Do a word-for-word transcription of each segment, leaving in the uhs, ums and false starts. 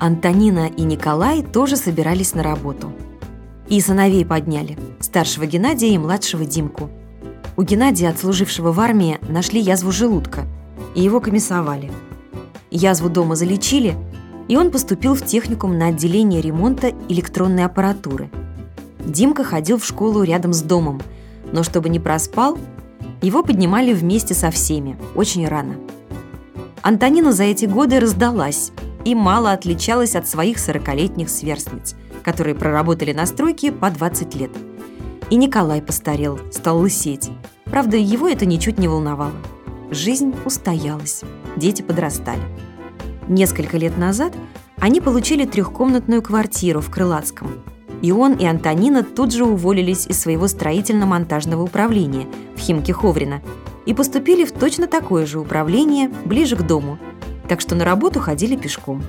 Антонина и Николай тоже собирались на работу. И сыновей подняли, старшего Геннадия и младшего Димку. У Геннадия, отслужившего в армии, нашли язву желудка, и его комиссовали. Язву дома залечили, и он поступил в техникум на отделение ремонта электронной аппаратуры. Димка ходил в школу рядом с домом, но чтобы не проспал, его поднимали вместе со всеми, очень рано. Антонина за эти годы раздалась и мало отличалась от своих сорокалетних сверстниц, которые проработали на стройке по двадцать лет. И Николай постарел, стал лысеть. Правда, его это ничуть не волновало. Жизнь устоялась, дети подрастали. Несколько лет назад они получили трехкомнатную квартиру в Крылатском. И он, и Антонина тут же уволились из своего строительно-монтажного управления в Химки Ховрина и поступили в точно такое же управление ближе к дому, так что на работу ходили пешком.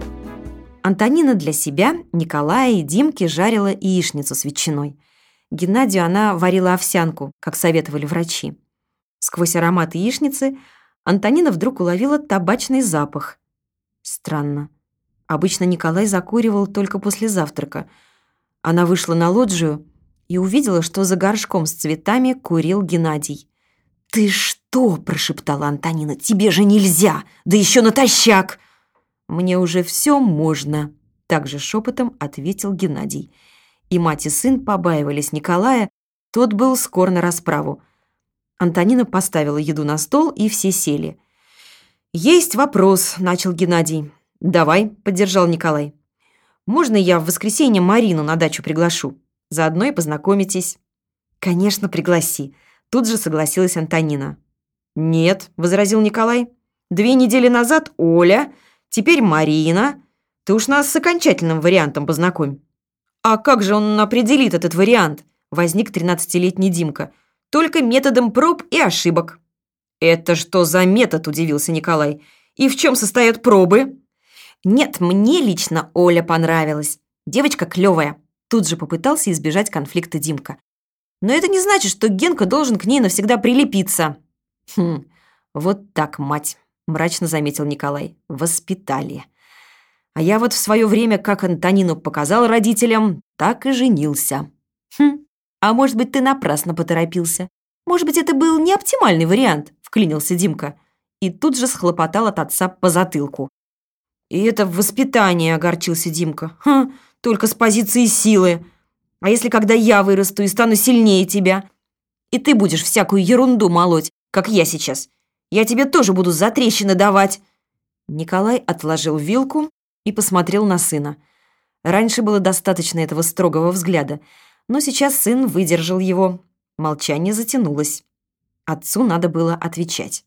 Антонина для себя, Николая и Димки жарила яичницу с ветчиной. Геннадию она варила овсянку, как советовали врачи. Сквозь аромат яичницы Антонина вдруг уловила табачный запах. Странно. Обычно Николай закуривал только после завтрака. Она вышла на лоджию и увидела, что за горшком с цветами курил Геннадий. «Ты что?» – прошептала Антонина. «Тебе же нельзя! Да еще натощак!» «Мне уже все можно», – также шепотом ответил Геннадий. И мать и сын побаивались Николая, тот был скор на расправу. Антонина поставила еду на стол, и все сели. «Есть вопрос», – начал Геннадий. «Давай», – поддержал Николай. «Можно я в воскресенье Марину на дачу приглашу? Заодно и познакомитесь». «Конечно, пригласи», – тут же согласилась Антонина. «Нет», – возразил Николай. «Две недели назад Оля, теперь Марина. Ты уж нас с окончательным вариантом познакомь». «А как же он определит этот вариант?» – возник тринадцатилетний Димка. «Только методом проб и ошибок». «Это что за метод?» – удивился Николай. «И в чем состоят пробы?» «Нет, мне лично Оля понравилась. Девочка клевая». Тут же попытался избежать конфликта Димка. «Но это не значит, что Генка должен к ней навсегда прилепиться». «Хм, вот так, мать», – мрачно заметил Николай. «Воспитали. А я вот в свое время, как Антонину показал родителям, так и женился». «Хм, а может быть, ты напрасно поторопился? Может быть, это был не оптимальный вариант», – вклинился Димка. И тут же схлопотал от отца по затылку. «И это воспитание», – огорчился Димка. «Ха, только с позиции силы. А если когда я вырасту и стану сильнее тебя? И ты будешь всякую ерунду молоть, как я сейчас. Я тебе тоже буду затрещины давать». Николай отложил вилку и посмотрел на сына. Раньше было достаточно этого строгого взгляда, но сейчас сын выдержал его. Молчание затянулось. Отцу надо было отвечать.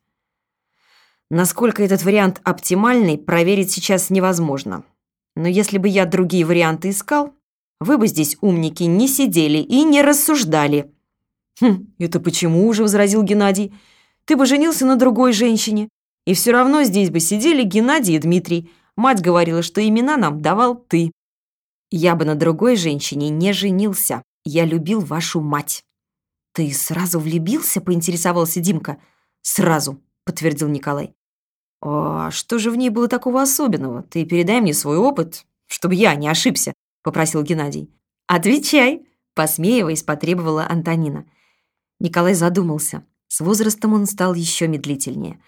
Насколько этот вариант оптимальный, проверить сейчас невозможно. Но если бы я другие варианты искал, вы бы здесь, умники, не сидели и не рассуждали. «Хм, это почему уже?» – возразил Геннадий. «Ты бы женился на другой женщине, и все равно здесь бы сидели Геннадий и Дмитрий. Мать говорила, что имена нам давал ты». «Я бы на другой женщине не женился. Я любил вашу мать». «Ты сразу влюбился?» – поинтересовался Димка. «Сразу», – подтвердил Николай. «А что же в ней было такого особенного? Ты передай мне свой опыт, чтобы я не ошибся», – попросил Геннадий. «Отвечай», – посмеиваясь, потребовала Антонина. Николай задумался. С возрастом он стал еще медлительнее.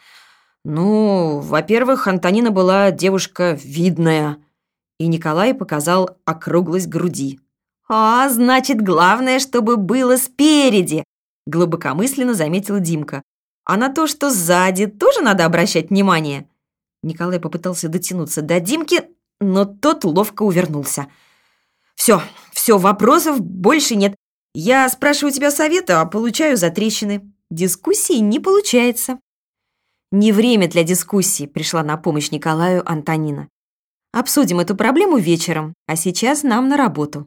«Ну, во-первых, Антонина была девушка видная». И Николай показал округлость груди. «А, значит, главное, чтобы было спереди», – глубокомысленно заметил Димка. «А на то, что сзади, тоже надо обращать внимание». Николай попытался дотянуться до Димки, но тот ловко увернулся. «Все, все, вопросов больше нет. Я спрашиваю тебя совета, а получаю затрещины. Дискуссии не получается». «Не время для дискуссий», – пришла на помощь Николаю Антонина. «Обсудим эту проблему вечером, а сейчас нам на работу».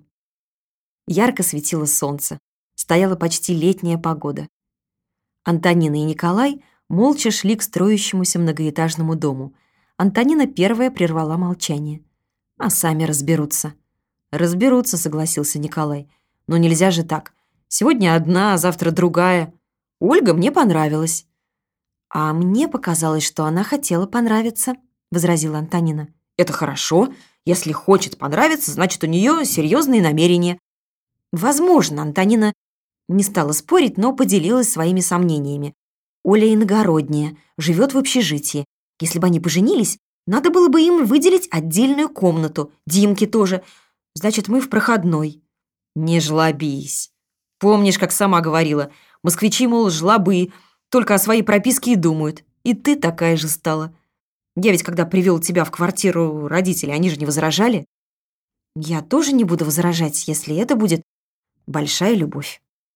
Ярко светило солнце. Стояла почти летняя погода. Антонина и Николай молча шли к строящемуся многоэтажному дому. Антонина первая прервала молчание. «А сами разберутся». «Разберутся», — согласился Николай. «Но нельзя же так. Сегодня одна, а завтра другая. Ольга мне понравилась». «А мне показалось, что она хотела понравиться», — возразила Антонина. Это хорошо. Если хочет понравиться, значит, у нее серьезные намерения. Возможно, Антонина не стала спорить, но поделилась своими сомнениями. Оля иногородняя, живет в общежитии. Если бы они поженились, надо было бы им выделить отдельную комнату. Димке тоже. Значит, мы в проходной. Не жлобись. Помнишь, как сама говорила, москвичи, мол, жлобы, только о своей прописке и думают. И ты такая же стала. Я ведь, когда привел тебя в квартиру родителей, они же не возражали. Я тоже не буду возражать, если это будет большая любовь.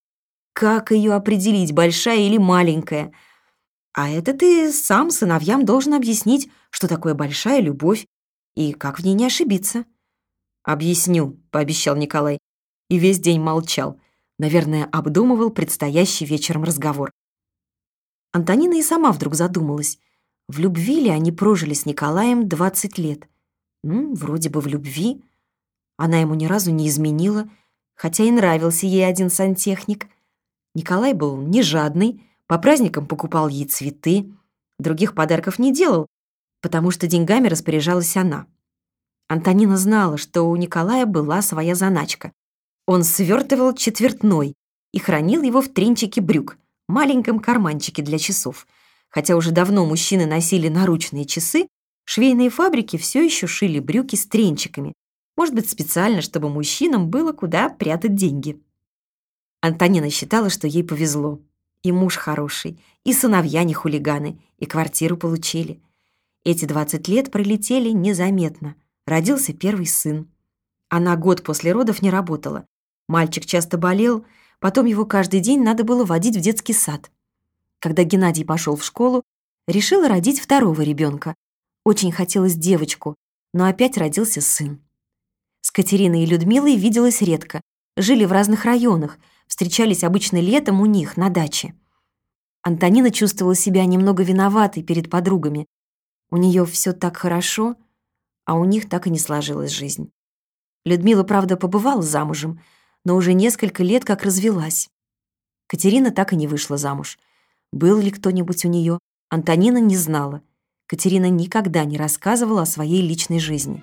Как ее определить, большая или маленькая? А это ты сам сыновьям должен объяснить, что такое большая любовь и как в ней не ошибиться. «Объясню», — пообещал Николай. И весь день молчал. Наверное, обдумывал предстоящий вечером разговор. Антонина и сама вдруг задумалась. В любви ли они прожили с Николаем двадцать лет? Ну, вроде бы в любви. Она ему ни разу не изменила, хотя и нравился ей один сантехник. Николай был не жадный, по праздникам покупал ей цветы, других подарков не делал, потому что деньгами распоряжалась она. Антонина знала, что у Николая была своя заначка. Он свертывал четвертной и хранил его в тринчике брюк, маленьком карманчике для часов. Хотя уже давно мужчины носили наручные часы, швейные фабрики все еще шили брюки с тренчиками. Может быть, специально, чтобы мужчинам было куда прятать деньги. Антонина считала, что ей повезло. И муж хороший, и сыновья не хулиганы, и квартиру получили. Эти двадцать лет пролетели незаметно. Родился первый сын. Она год после родов не работала. Мальчик часто болел, потом его каждый день надо было водить в детский сад. Когда Геннадий пошел в школу, решила родить второго ребенка. Очень хотелось девочку, но опять родился сын. С Катериной и Людмилой виделась редко. Жили в разных районах, встречались обычно летом у них на даче. Антонина чувствовала себя немного виноватой перед подругами. У нее все так хорошо, а у них так и не сложилась жизнь. Людмила, правда, побывала замужем, но уже несколько лет как развелась. Катерина так и не вышла замуж. Был ли кто-нибудь у нее, Антонина не знала. Катерина никогда не рассказывала о своей личной жизни.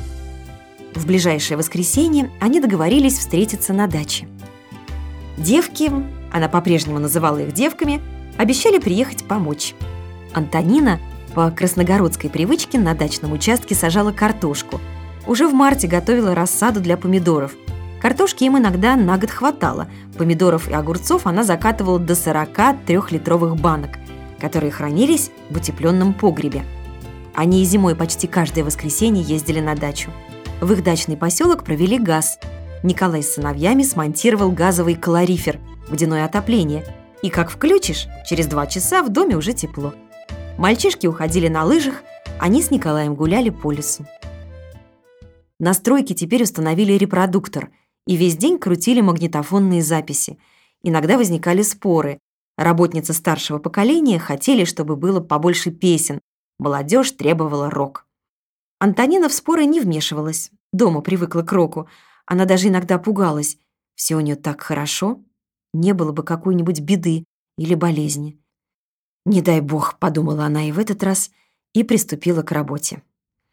В ближайшее воскресенье они договорились встретиться на даче. Девки, она по-прежнему называла их девками, обещали приехать помочь. Антонина по красногородской привычке на дачном участке сажала картошку. Уже в марте готовила рассаду для помидоров. Картошки им иногда на год хватало. Помидоров и огурцов она закатывала до сорока трехлитровых банок, которые хранились в утепленном погребе. Они и зимой почти каждое воскресенье ездили на дачу. В их дачный поселок провели газ. Николай с сыновьями смонтировал газовый калорифер, водяное отопление. И как включишь, через два часа в доме уже тепло. Мальчишки уходили на лыжах, они с Николаем гуляли по лесу. На стройке теперь установили репродуктор и весь день крутили магнитофонные записи. Иногда возникали споры. Работницы старшего поколения хотели, чтобы было побольше песен. Молодежь требовала рок. Антонина в споры не вмешивалась. Дома привыкла к року. Она даже иногда пугалась. Все у нее так хорошо. Не было бы какой-нибудь беды или болезни. «Не дай бог», — подумала она и в этот раз, и приступила к работе.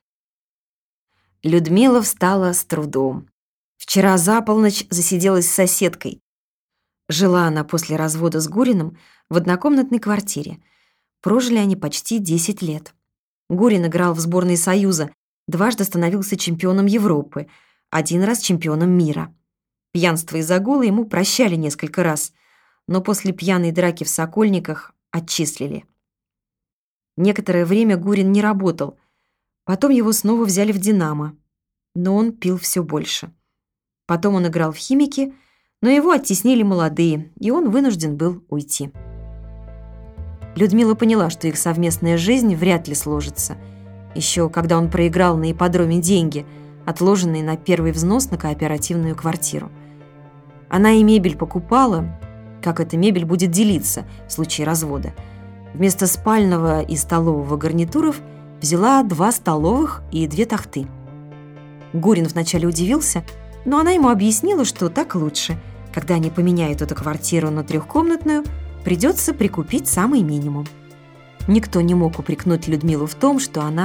Людмила встала с трудом. Вчера за полночь засиделась с соседкой. Жила она после развода с Гуриным в однокомнатной квартире. Прожили они почти десять лет. Гурин играл в сборной Союза, дважды становился чемпионом Европы, один раз чемпионом мира. Пьянство и загулы ему прощали несколько раз, но после пьяной драки в Сокольниках отчислили. Некоторое время Гурин не работал, потом его снова взяли в «Динамо», но он пил все больше. Потом он играл в «Химики», но его оттеснили молодые, и он вынужден был уйти. Людмила поняла, что их совместная жизнь вряд ли сложится. Еще когда он проиграл на ипподроме деньги, отложенные на первый взнос на кооперативную квартиру. Она и мебель покупала, как эта мебель будет делиться в случае развода. Вместо спального и столового гарнитуров взяла два столовых и две тахты. Гурин вначале удивился, но она ему объяснила, что так лучше. Когда они поменяют эту квартиру на трехкомнатную, придется прикупить самый минимум. Никто не мог упрекнуть Людмилу в том, что она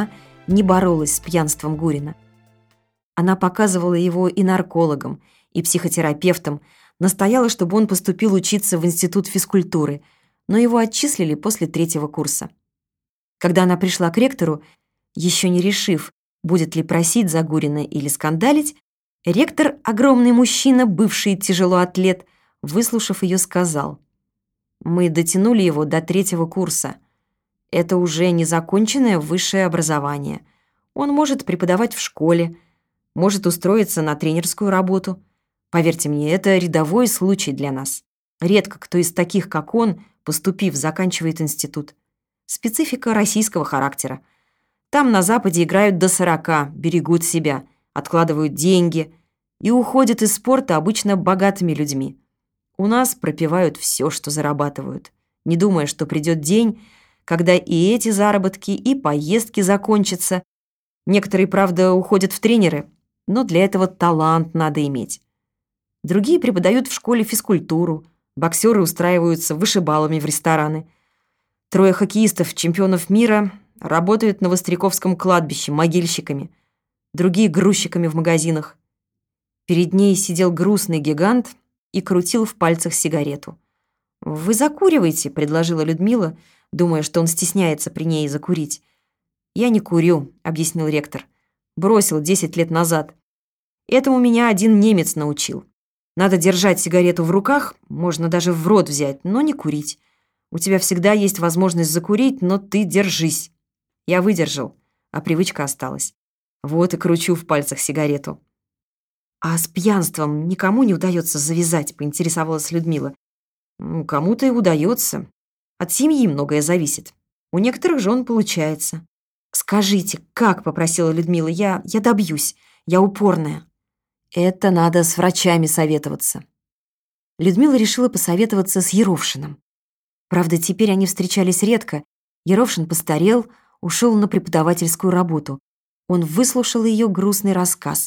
не боролась с пьянством Гурина. Она показывала его и наркологам, и психотерапевтам, настояла, чтобы он поступил учиться в институт физкультуры, но его отчислили после третьего курса. Когда она пришла к ректору, еще не решив, будет ли просить за Гурина или скандалить, ректор, огромный мужчина, бывший тяжелоатлет, выслушав ее, сказал: «Мы дотянули его до третьего курса. Это уже незаконченное высшее образование. Он может преподавать в школе, может устроиться на тренерскую работу. Поверьте мне, это рядовой случай для нас. Редко кто из таких, как он, поступив, заканчивает институт. Специфика российского характера. Там на Западе играют до сорока, берегут себя, откладывают деньги и уходят из спорта обычно богатыми людьми. У нас пропивают все, что зарабатывают, не думая, что придет день, когда и эти заработки, и поездки закончатся. Некоторые, правда, уходят в тренеры, но для этого талант надо иметь. Другие преподают в школе физкультуру, боксеры устраиваются вышибалами в рестораны. Трое хоккеистов, чемпионов мира, работают на Востряковском кладбище могильщиками, другие грузчиками в магазинах. Перед ней сидел грустный гигант и крутил в пальцах сигарету. «Вы закуриваете?» — предложила Людмила, думая, что он стесняется при ней закурить. «Я не курю», — объяснил ректор. «Бросил десять лет назад. Этому меня один немец научил. Надо держать сигарету в руках, можно даже в рот взять, но не курить. У тебя всегда есть возможность закурить, но ты держись. Я выдержал, а привычка осталась. Вот и кручу в пальцах сигарету». «А с пьянством никому не удается завязать?» — поинтересовалась Людмила. «Ну, кому-то и удается. От семьи многое зависит. У некоторых жен получается». «Скажите, как?» — попросила Людмила. «Я, я добьюсь. Я упорная». «Это надо с врачами советоваться». Людмила решила посоветоваться с Еровшиным. Правда, теперь они встречались редко. Еровшин постарел, ушел на преподавательскую работу. Он выслушал ее грустный рассказ.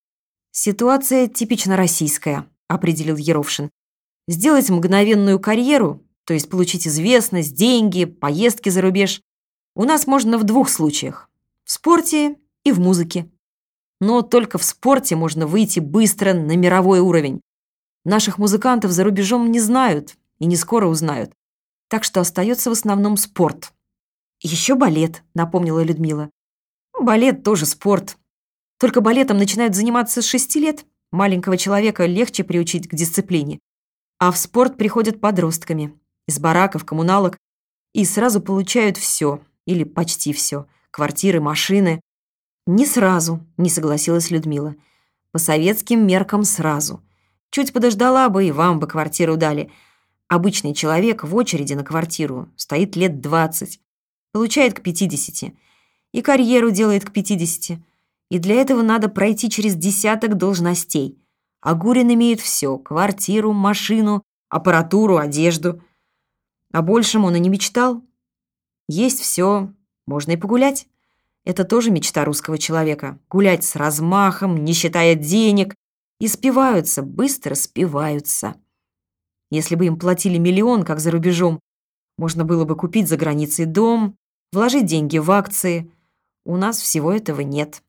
«Ситуация типично российская», — определил Еровшин. «Сделать мгновенную карьеру, то есть получить известность, деньги, поездки за рубеж, у нас можно в двух случаях — в спорте и в музыке. Но только в спорте можно выйти быстро на мировой уровень. Наших музыкантов за рубежом не знают и не скоро узнают. Так что остается в основном спорт». «Еще балет», — напомнила Людмила. «Балет тоже спорт. Только балетом начинают заниматься с шести лет. Маленького человека легче приучить к дисциплине. А в спорт приходят подростками, из бараков, коммуналок, и сразу получают все, или почти все, квартиры, машины». «Не сразу», — не согласилась Людмила. «По советским меркам сразу. Чуть подождала бы, и вам бы квартиру дали. Обычный человек в очереди на квартиру стоит лет двадцать, получает к пятидесяти, и карьеру делает к пятидесяти. И для этого надо пройти через десяток должностей. А Гурин имеет все — квартиру, машину, аппаратуру, одежду. О большем он и не мечтал. Есть все, можно и погулять. Это тоже мечта русского человека. Гулять с размахом, не считая денег. И спиваются, быстро спиваются. Если бы им платили миллион, как за рубежом, можно было бы купить за границей дом, вложить деньги в акции. У нас всего этого нет».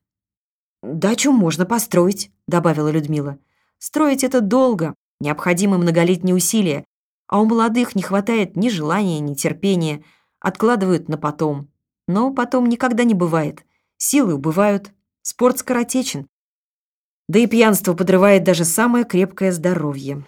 «Дачу можно построить», — добавила Людмила. «Строить это долго, необходимы многолетние усилия, а у молодых не хватает ни желания, ни терпения, откладывают на потом. Но потом никогда не бывает, силы убывают, спорт скоротечен. Да и пьянство подрывает даже самое крепкое здоровье.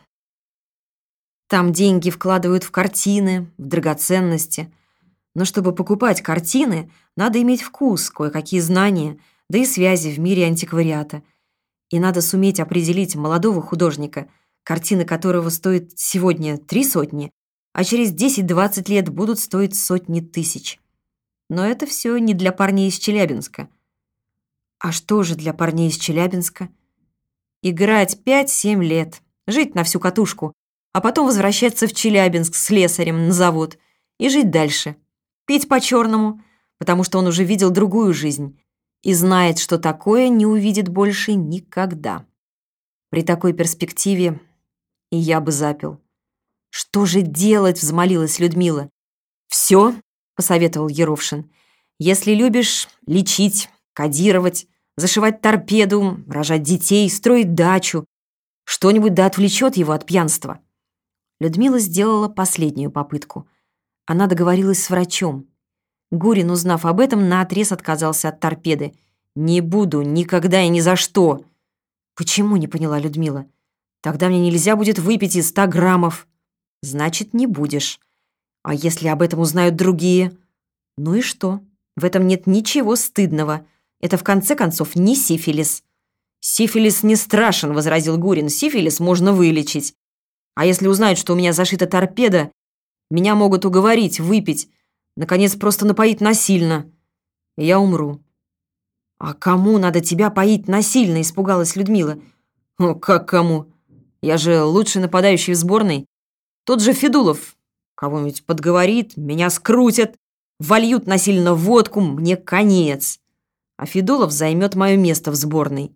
Там деньги вкладывают в картины, в драгоценности. Но чтобы покупать картины, надо иметь вкус, кое-какие знания, да и связи в мире антиквариата. И надо суметь определить молодого художника, картины которого стоят сегодня три сотни, а через десять-двадцать лет будут стоить сотни тысяч. Но это все не для парней из Челябинска». «А что же для парней из Челябинска?» «Играть пять-семь лет, жить на всю катушку, а потом возвращаться в Челябинск с слесарем на завод и жить дальше. Петь по-черному, потому что он уже видел другую жизнь и знает, что такое не увидит больше никогда. При такой перспективе и я бы запил». «Что же делать?» — взмолилась Людмила. «Все», — посоветовал Еровшин. Если любишь лечить, кодировать, зашивать торпеду, рожать детей, строить дачу, что-нибудь да отвлечет его от пьянства». Людмила сделала последнюю попытку. Она договорилась с врачом. Гурин, узнав об этом, наотрез отказался от торпеды. «Не буду, никогда и ни за что». «Почему?» — не поняла Людмила. «Тогда мне нельзя будет выпить и ста граммов». «Значит, не будешь. А если об этом узнают другие?» «Ну и что? В этом нет ничего стыдного. Это, в конце концов, не сифилис». «Сифилис не страшен», — возразил Гурин. «Сифилис можно вылечить. А если узнают, что у меня зашита торпеда, меня могут уговорить выпить, наконец, просто напоить насильно, и я умру». «А кому надо тебя поить насильно?» — испугалась Людмила. «О, как кому? Я же лучший нападающий в сборной. Тот же Федулов кого-нибудь подговорит, меня скрутят, вольют насильно водку, мне конец. А Федулов займет мое место в сборной».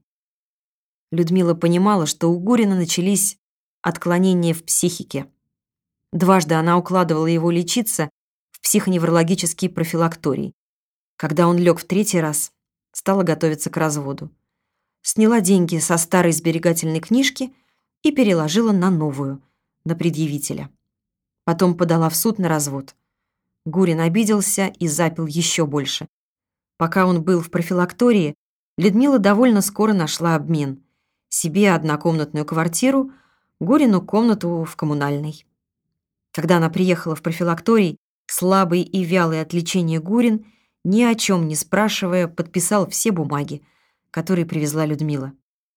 Людмила понимала, что у Гурина начались отклонения в психике. Дважды она укладывала его лечиться в психоневрологический профилакторий. Когда он лег в третий раз, стала готовиться к разводу. Сняла деньги со старой сберегательной книжки и переложила на новую, на предъявителя. Потом подала в суд на развод. Гурин обиделся и запил еще больше. Пока он был в профилактории, Людмила довольно скоро нашла обмен. Себе однокомнатную квартиру, Гурину комнату в коммунальной. Когда она приехала в профилакторий, слабый и вялый от лечения Гурин, ни о чем не спрашивая, подписал все бумаги, которые привезла Людмила.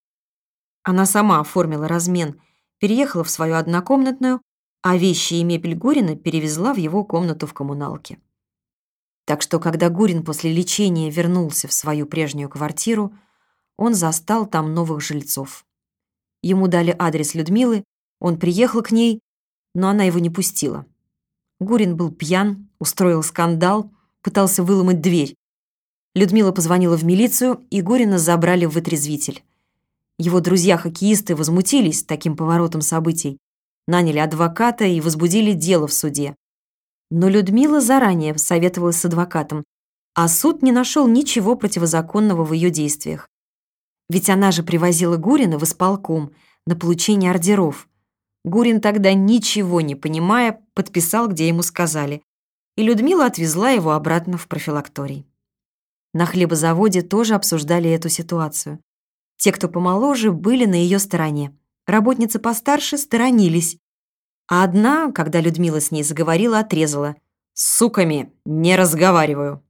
Она сама оформила размен, переехала в свою однокомнатную, а вещи и мебель Гурина перевезла в его комнату в коммуналке. Так что, когда Гурин после лечения вернулся в свою прежнюю квартиру, он застал там новых жильцов. Ему дали адрес Людмилы, он приехал к ней, но она его не пустила. Гурин был пьян, устроил скандал, пытался выломать дверь. Людмила позвонила в милицию, и Гурина забрали в вытрезвитель. Его друзья-хоккеисты возмутились таким поворотом событий, наняли адвоката и возбудили дело в суде. Но Людмила заранее советовалась с адвокатом, а суд не нашел ничего противозаконного в ее действиях. Ведь она же привозила Гурина в исполком на получение ордеров. Гурин тогда, ничего не понимая, подписал, где ему сказали, и Людмила отвезла его обратно в профилакторий. На хлебозаводе тоже обсуждали эту ситуацию. Те, кто помоложе, были на ее стороне. Работницы постарше сторонились. А одна, когда Людмила с ней заговорила, отрезала: «С суками не разговариваю».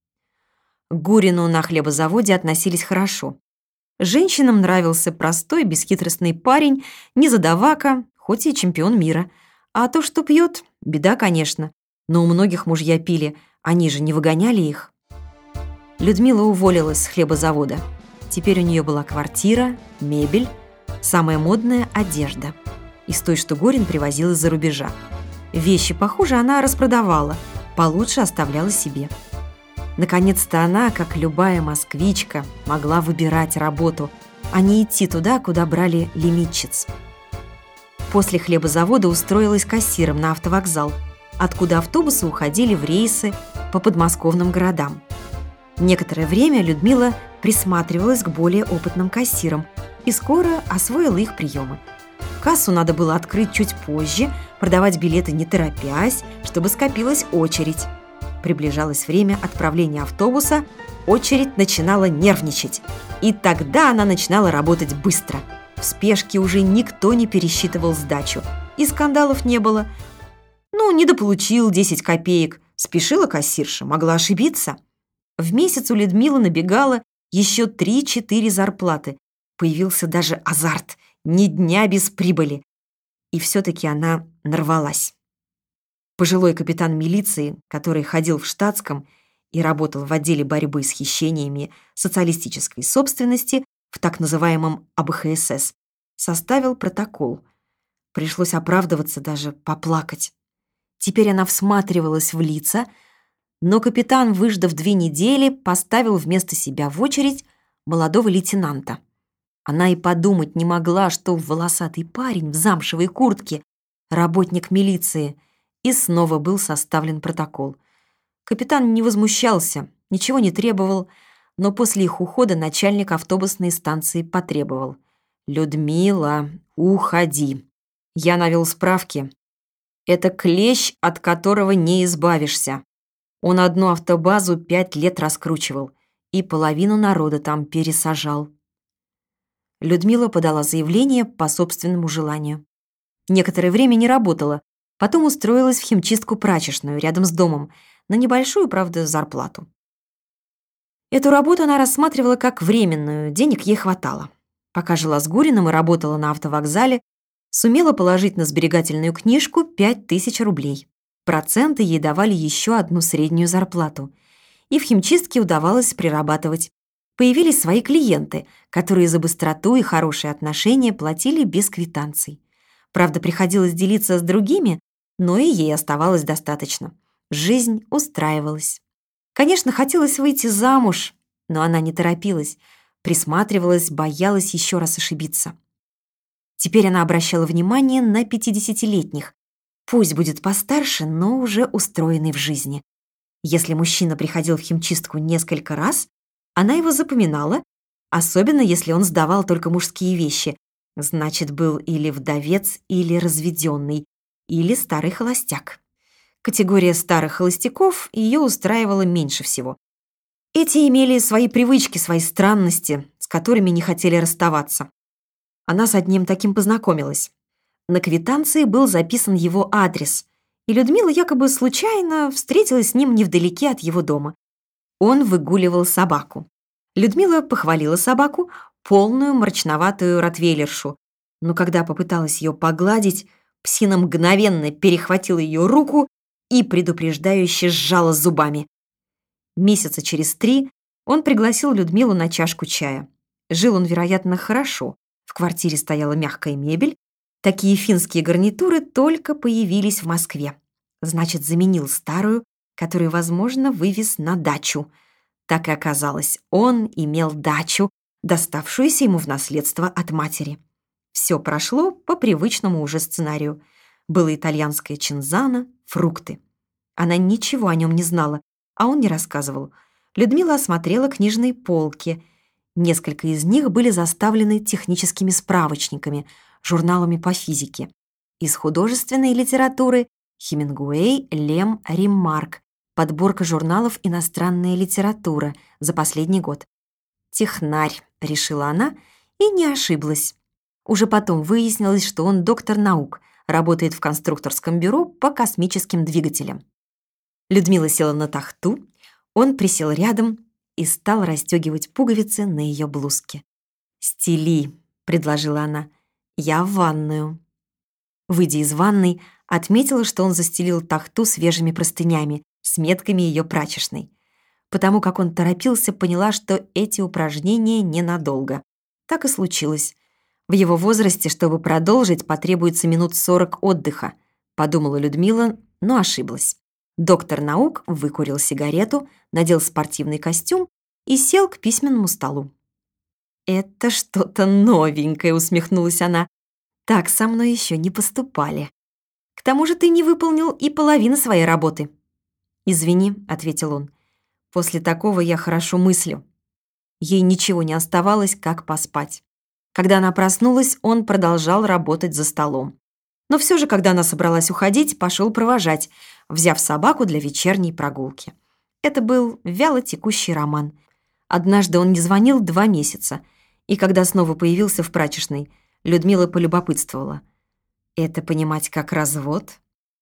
К Гурину на хлебозаводе относились хорошо. Женщинам нравился простой, бесхитростный парень, не задавака, хоть и чемпион мира. А то, что пьет, беда, конечно. Но у многих мужья пили, они же не выгоняли их. Людмила уволилась с хлебозавода. Теперь у нее была квартира, мебель, самая модная одежда. Из той, что Гурин привозил из-за рубежа. Вещи похуже она распродавала, получше оставляла себе. Наконец-то она, как любая москвичка, могла выбирать работу, а не идти туда, куда брали лимитчиц. После хлебозавода устроилась кассиром на автовокзал, откуда автобусы уходили в рейсы по подмосковным городам. Некоторое время Людмила присматривалась к более опытным кассирам и скоро освоила их приемы. Кассу надо было открыть чуть позже, продавать билеты не торопясь, чтобы скопилась очередь. Приближалось время отправления автобуса, очередь начинала нервничать. И тогда она начинала работать быстро. В спешке уже никто не пересчитывал сдачу. И скандалов не было. Ну, недополучил десять копеек. Спешила кассирша, могла ошибиться. В месяц у Людмилы набегало еще три-четыре зарплаты. Появился даже азарт. Ни дня без прибыли. И все-таки она нарвалась. Пожилой капитан милиции, который ходил в штатском и работал в отделе борьбы с хищениями социалистической собственности в так называемом А Бэ Ха Эс Эс, составил протокол. Пришлось оправдываться, даже поплакать. Теперь она всматривалась в лица, но капитан, выждав две недели, поставил вместо себя в очередь молодого лейтенанта. Она и подумать не могла, что волосатый парень в замшевой куртке — работник милиции, и снова был составлен протокол. Капитан не возмущался, ничего не требовал, но после их ухода начальник автобусной станции потребовал: «Людмила, уходи». Я навел справки. Это клещ, от которого не избавишься. Он одну автобазу пять лет раскручивал и половину народа там пересажал. Людмила подала заявление по собственному желанию. Некоторое время не работала, потом устроилась в химчистку-прачечную рядом с домом на небольшую, правда, зарплату. Эту работу она рассматривала как временную, денег ей хватало. Пока жила с Гуриным и работала на автовокзале, сумела положить на сберегательную книжку пять тысяч рублей. Проценты ей давали еще одну среднюю зарплату. И в химчистке удавалось прирабатывать. Появились свои клиенты, которые за быстроту и хорошие отношения платили без квитанций. Правда, приходилось делиться с другими, но и ей оставалось достаточно. Жизнь устраивалась. Конечно, хотелось выйти замуж, но она не торопилась, присматривалась, боялась еще раз ошибиться. Теперь она обращала внимание на пятидесятилетних. Пусть будет постарше, но уже устроенный в жизни. Если мужчина приходил в химчистку несколько раз, она его запоминала, особенно если он сдавал только мужские вещи. Значит, был или вдовец, или разведенный, или старый холостяк. Категория старых холостяков ее устраивала меньше всего. Эти имели свои привычки, свои странности, с которыми не хотели расставаться. Она с одним таким познакомилась. На квитанции был записан его адрес, и Людмила якобы случайно встретилась с ним невдалеке от его дома. Он выгуливал собаку. Людмила похвалила собаку, полную мрачноватую ротвейлершу, но когда попыталась ее погладить, псина мгновенно перехватила ее руку и предупреждающе сжала зубами. Месяца через три он пригласил Людмилу на чашку чая. Жил он, вероятно, хорошо. В квартире стояла мягкая мебель. Такие финские гарнитуры только появились в Москве. Значит, заменил старую, которую, возможно, вывез на дачу. Так и оказалось, он имел дачу, доставшуюся ему в наследство от матери. Все прошло по привычному уже сценарию. Было итальянское чинзано, фрукты. Она ничего о нем не знала, а он не рассказывал. Людмила осмотрела книжные полки. Несколько из них были заставлены техническими справочниками, журналами по физике. Из художественной литературы Хемингуэй, Лем, Ремарк. Подборка журналов «Иностранная литература» за последний год. «Технарь», — решила она, и не ошиблась. Уже потом выяснилось, что он доктор наук, работает в конструкторском бюро по космическим двигателям. Людмила села на тахту, он присел рядом и стал расстегивать пуговицы на ее блузке. «Стели», — предложила она, — «я в ванную». Выйдя из ванной, отметила, что он застелил тахту свежими простынями с метками ее прачечной. Потому как он торопился, поняла, что эти упражнения ненадолго. Так и случилось. В его возрасте, чтобы продолжить, потребуется минут сорок отдыха, подумала Людмила, но ошиблась. Доктор наук выкурил сигарету, надел спортивный костюм и сел к письменному столу. «Это что-то новенькое», — усмехнулась она. «Так со мной еще не поступали. К тому же ты не выполнил и половины своей работы». «Извини», — ответил он. «После такого я хорошо мыслю». Ей ничего не оставалось, как поспать. Когда она проснулась, он продолжал работать за столом. Но все же, когда она собралась уходить, пошел провожать, взяв собаку для вечерней прогулки. Это был вяло текущий роман. Однажды он не звонил два месяца, и когда снова появился в прачечной, Людмила полюбопытствовала. «Это понимать как развод?»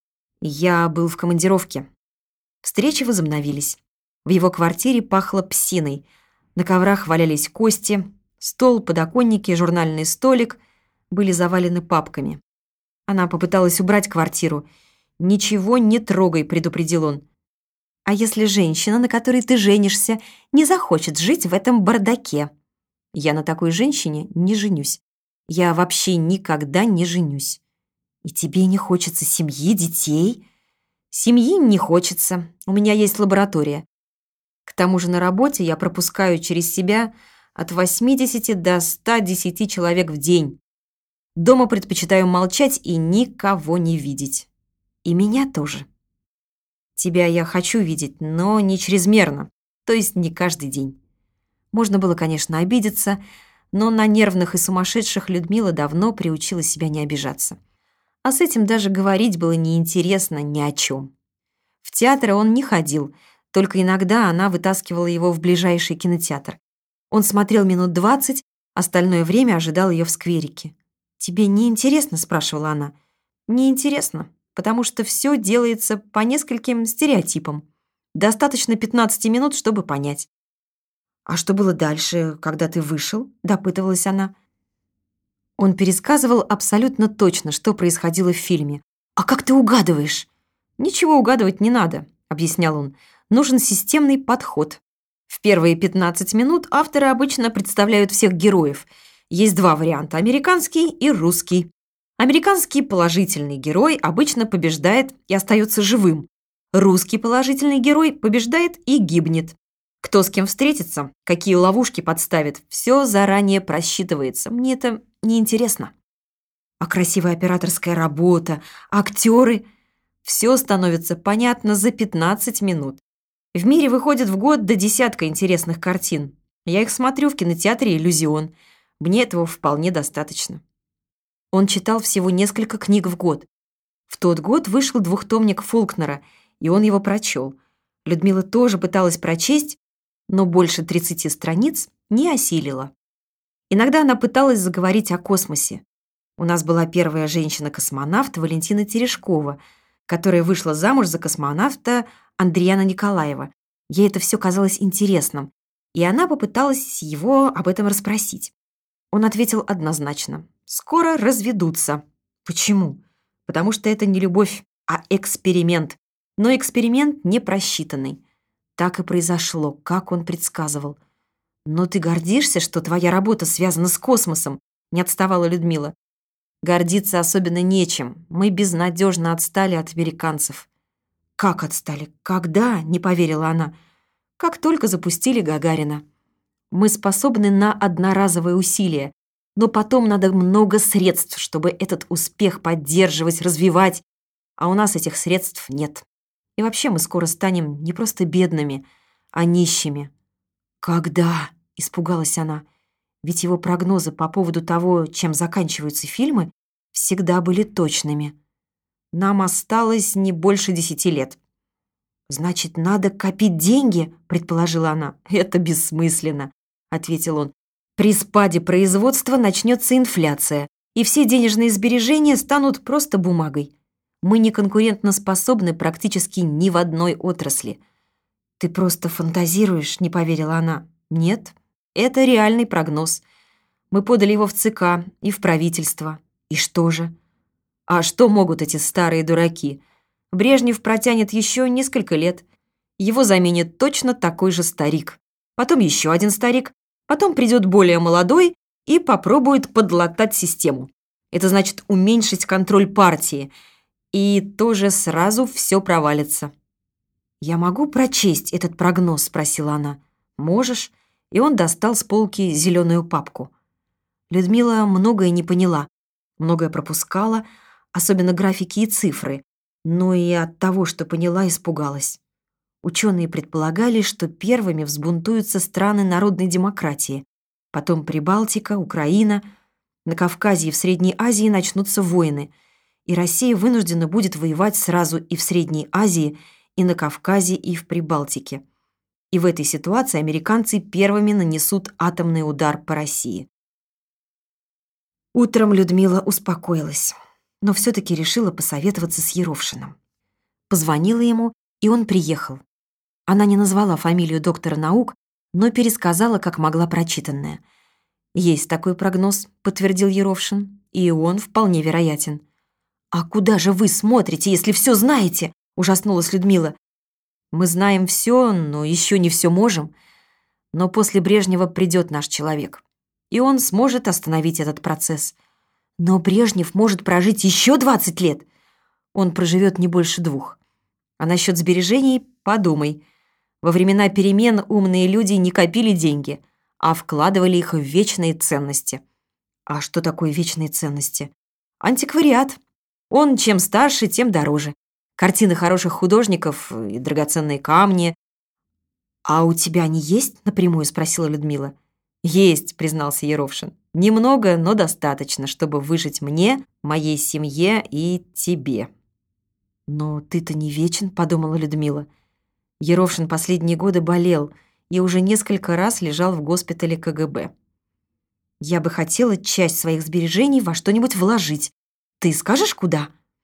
Я был в командировке. Встречи возобновились. В его квартире пахло псиной. На коврах валялись кости, стол, подоконники, журнальный столик были завалены папками. Она попыталась убрать квартиру. «Ничего не трогай», — предупредил он. «А если женщина, на которой ты женишься, не захочет жить в этом бардаке?» «Я на такой женщине не женюсь. Я вообще никогда не женюсь». «И тебе не хочется семьи, детей?» «Семьи не хочется. У меня есть лаборатория. К тому же на работе я пропускаю через себя от восьмидесяти до ста десяти человек в день. Дома предпочитаю молчать и никого не видеть. И меня тоже. Тебя я хочу видеть, но не чрезмерно. То есть не каждый день. Можно было, конечно, обидеться, но на нервных и сумасшедших Людмила давно приучила себя не обижаться. А с этим даже говорить было неинтересно ни о чем. В театр он не ходил, только иногда она вытаскивала его в ближайший кинотеатр. Он смотрел минут двадцать, остальное время ожидал ее в скверике. «Тебе не интересно?» – спрашивала она. «Не интересно, потому что все делается по нескольким стереотипам. Достаточно пятнадцати минут, чтобы понять». «А что было дальше, когда ты вышел?» – допытывалась она. Он пересказывал абсолютно точно, что происходило в фильме. «А как ты угадываешь?» «Ничего угадывать не надо», — объяснял он. «Нужен системный подход. В первые пятнадцать минут авторы обычно представляют всех героев. Есть два варианта — американский и русский. Американский положительный герой обычно побеждает и остается живым. Русский положительный герой побеждает и гибнет. Кто с кем встретится, какие ловушки подставит, все заранее просчитывается. Мне это неинтересно. А красивая операторская работа, актеры... Все становится понятно за пятнадцать минут. В мире выходит в год до десятка интересных картин. Я их смотрю в кинотеатре «Иллюзион». Мне этого вполне достаточно». Он читал всего несколько книг в год. В тот год вышел двухтомник Фолкнера, и он его прочел. Людмила тоже пыталась прочесть, но больше тридцати страниц не осилила. Иногда она пыталась заговорить о космосе. У нас была первая женщина-космонавт Валентина Терешкова, которая вышла замуж за космонавта Андриана Николаева. Ей это все казалось интересным, и она попыталась его об этом расспросить. Он ответил однозначно: «Скоро разведутся». Почему? Потому что это не любовь, а эксперимент. Но эксперимент не просчитанный. Так и произошло, как он предсказывал. «Но ты гордишься, что твоя работа связана с космосом?» — не отставала Людмила. «Гордиться особенно нечем. Мы безнадежно отстали от американцев». «Как отстали? Когда?» — не поверила она. «Как только запустили Гагарина. Мы способны на одноразовые усилия, но потом надо много средств, чтобы этот успех поддерживать, развивать, а у нас этих средств нет. И вообще мы скоро станем не просто бедными, а нищими». «Когда?» — испугалась она. Ведь его прогнозы по поводу того, чем заканчиваются фильмы, всегда были точными. «Нам осталось не больше десяти лет». «Значит, надо копить деньги?» — предположила она. «Это бессмысленно», — ответил он. «При спаде производства начнется инфляция, и все денежные сбережения станут просто бумагой. Мы не конкурентоспособны практически ни в одной отрасли». «Ты просто фантазируешь», — не поверила она. «Нет, это реальный прогноз. Мы подали его в ЦК и в правительство. И что же?» «А что могут эти старые дураки? Брежнев протянет еще несколько лет. Его заменит точно такой же старик. Потом еще один старик. Потом придет более молодой и попробует подлатать систему. Это значит уменьшить контроль партии. И тоже сразу все провалится». «Я могу прочесть этот прогноз?» — спросила она. «Можешь». И он достал с полки зеленую папку. Людмила многое не поняла, многое пропускала, особенно графики и цифры, но и от того, что поняла, испугалась. Ученые предполагали, что первыми взбунтуются страны народной демократии, потом Прибалтика, Украина, на Кавказе и в Средней Азии начнутся войны, и Россия вынуждена будет воевать сразу и в Средней Азии, и на Кавказе, и в Прибалтике. И в этой ситуации американцы первыми нанесут атомный удар по России. Утром Людмила успокоилась, но все-таки решила посоветоваться с Еровшиным. Позвонила ему, и он приехал. Она не назвала фамилию доктора наук, но пересказала, как могла, прочитанное. «Есть такой прогноз», — подтвердил Еровшин, — «и он вполне вероятен». «А куда же вы смотрите, если все знаете?» — ужаснулась Людмила. «Мы знаем все, но еще не все можем. Но после Брежнева придет наш человек, и он сможет остановить этот процесс». «Но Брежнев может прожить еще двадцать лет». «Он проживет не больше двух. А насчет сбережений подумай. Во времена перемен умные люди не копили деньги, а вкладывали их в вечные ценности». «А что такое вечные ценности?» «Антиквариат. Он чем старше, тем дороже. Картины хороших художников и драгоценные камни». «А у тебя они есть?» — напрямую спросила Людмила. «Есть», — признался Ерошин. «Немного, но достаточно, чтобы выжить мне, моей семье и тебе». «Но ты-то не вечен», — подумала Людмила. Ерошин последние годы болел и уже несколько раз лежал в госпитале ка гэ бэ. «Я бы хотела часть своих сбережений во что-нибудь вложить. Ты скажешь, куда?»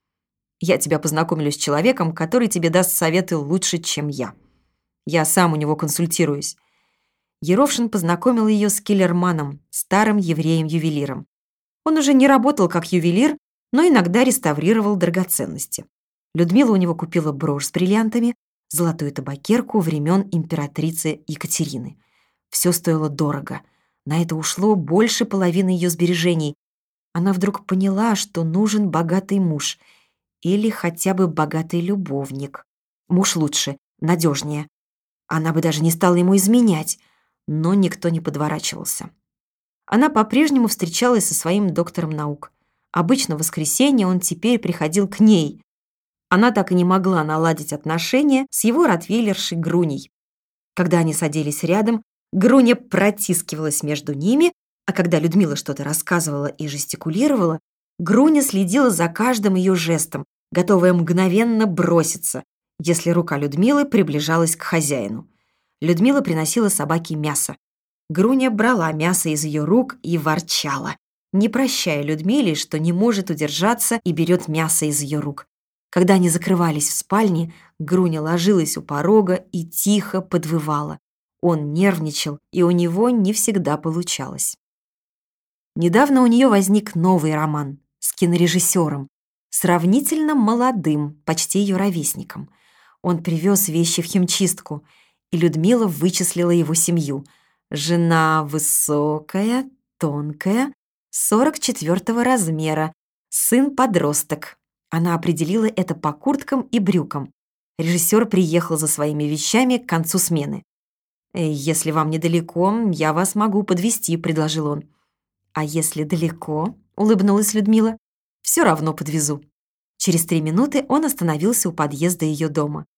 «Я тебя познакомлю с человеком, который тебе даст советы лучше, чем я. Я сам у него консультируюсь». Ерошин познакомил ее с Келлерманом, старым евреем-ювелиром. Он уже не работал как ювелир, но иногда реставрировал драгоценности. Людмила у него купила брошь с бриллиантами, золотую табакерку времен императрицы Екатерины. Все стоило дорого. На это ушло больше половины ее сбережений. Она вдруг поняла, что нужен богатый муж или хотя бы богатый любовник. Муж лучше, надежнее. Она бы даже не стала ему изменять, но никто не подворачивался. Она по-прежнему встречалась со своим доктором наук. Обычно в воскресенье он теперь приходил к ней. Она так и не могла наладить отношения с его ротвейлершей Груней. Когда они садились рядом, Груня протискивалась между ними, а когда Людмила что-то рассказывала и жестикулировала, Груня следила за каждым ее жестом, готовая мгновенно броситься, если рука Людмилы приближалась к хозяину. Людмила приносила собаке мясо. Груня брала мясо из ее рук и ворчала, не прощая Людмиле, что не может удержаться и берет мясо из ее рук. Когда они закрывались в спальне, Груня ложилась у порога и тихо подвывала. Он нервничал, и у него не всегда получалось. Недавно у нее возник новый роман с кинорежиссером, сравнительно молодым, почти ее ровесником. Он привез вещи в химчистку, и Людмила вычислила его семью. Жена высокая, тонкая, сорок четвёртого размера, сын подросток. Она определила это по курткам и брюкам. Режиссер приехал за своими вещами к концу смены. «Если вам недалеко, я вас могу подвезти», — предложил он. «А если далеко?» — улыбнулась Людмила. «Все равно подвезу». Через три минуты он остановился у подъезда ее дома.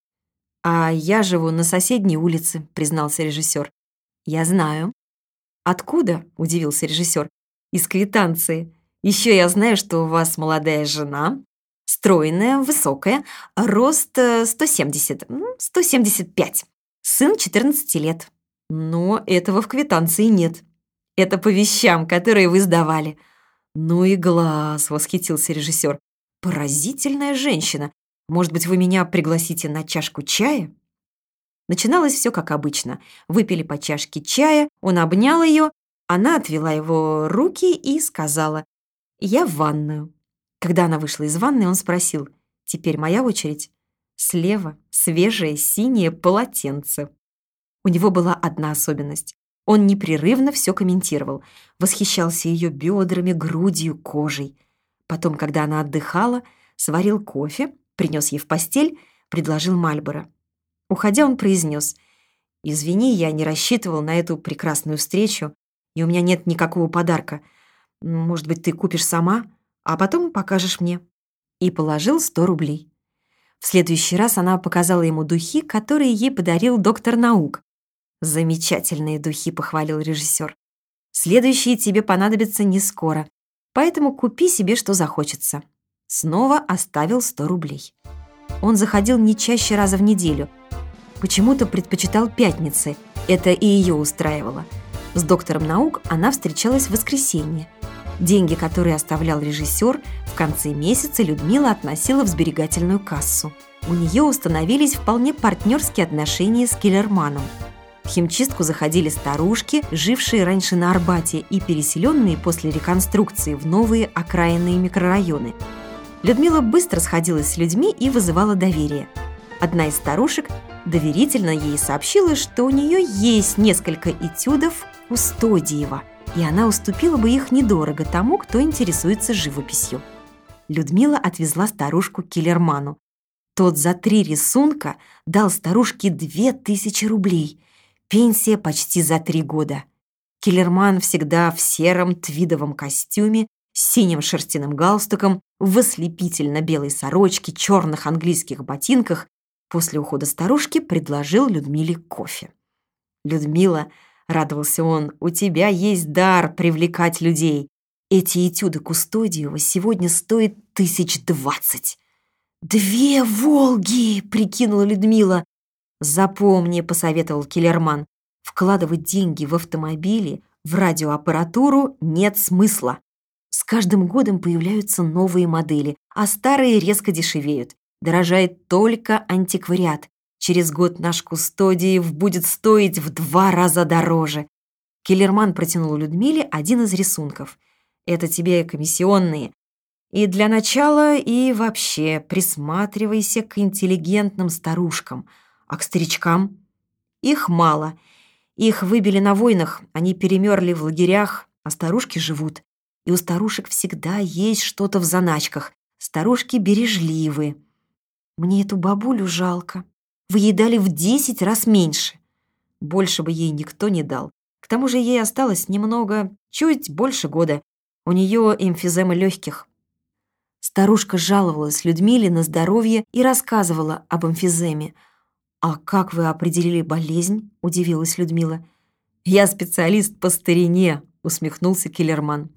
«А я живу на соседней улице», — признался режиссер. «Я знаю». «Откуда?» — удивился режиссер. «Из квитанции. Еще я знаю, что у вас молодая жена, стройная, высокая, рост сто семьдесят, сто семьдесят пять, сын четырнадцати лет. Но этого в квитанции нет. Это по вещам, которые вы сдавали». «Ну и глаз!» — восхитился режиссер. «Поразительная женщина. Может быть, вы меня пригласите на чашку чая?» Начиналось все как обычно. Выпили по чашке чая, он обнял ее, она отвела его руки и сказала: «Я в ванную». Когда она вышла из ванной, он спросил: «Теперь моя очередь?» Слева свежее синее полотенце. У него была одна особенность. Он непрерывно все комментировал, восхищался ее бедрами, грудью, кожей. Потом, когда она отдыхала, сварил кофе, принес ей в постель, предложил Мальборо. Уходя, он произнес: «Извини, я не рассчитывал на эту прекрасную встречу, и у меня нет никакого подарка. Может быть, ты купишь сама, а потом покажешь мне». И положил сто рублей. В следующий раз она показала ему духи, которые ей подарил доктор наук. «Замечательные духи», — похвалил режиссер. «Следующие тебе понадобятся не скоро, поэтому купи себе, что захочется». Снова оставил сто рублей. Он заходил не чаще раза в неделю. Почему-то предпочитал пятницы. Это и ее устраивало. С доктором наук она встречалась в воскресенье. Деньги, которые оставлял режиссер, в конце месяца Людмила относила в сберегательную кассу. У нее установились вполне партнерские отношения с Келлерманом. В химчистку заходили старушки, жившие раньше на Арбате и переселенные после реконструкции в новые окраинные микрорайоны. Людмила быстро сходилась с людьми и вызывала доверие. Одна из старушек доверительно ей сообщила, что у нее есть несколько этюдов Кустодиева, и она уступила бы их недорого тому, кто интересуется живописью. Людмила отвезла старушку к Келлерману. Тот за три рисунка дал старушке две тысячи рублей. Пенсия почти за три года. Келлерман всегда в сером твидовом костюме, с синим шерстяным галстуком, в ослепительно-белой сорочке, черных английских ботинках, после ухода старушки предложил Людмиле кофе. «Людмила», — радовался он, — «у тебя есть дар привлекать людей. Эти этюды Кустодиева сегодня стоят тысяч двадцать». «Две «Волги», — прикинула Людмила. «Запомни», — посоветовал Келлерман, — «вкладывать деньги в автомобили, в радиоаппаратуру нет смысла. С каждым годом появляются новые модели, а старые резко дешевеют. Дорожает только антиквариат. Через год наш Кустодиев будет стоить в два раза дороже». Келлерман протянул Людмиле один из рисунков. «Это тебе комиссионные. И для начала, и вообще присматривайся к интеллигентным старушкам. А к старичкам? Их мало. Их выбили на войнах, они перемерли в лагерях, а старушки живут. И у старушек всегда есть что-то в заначках. Старушки бережливы. Мне эту бабулю жалко. Вы ей дали в десять раз меньше». Больше бы ей никто не дал. К тому же ей осталось немного, чуть больше года. У нее эмфизема легких. Старушка жаловалась Людмиле на здоровье и рассказывала об эмфиземе. «А как вы определили болезнь?» – удивилась Людмила. «Я специалист по старине», – усмехнулся Келлерман.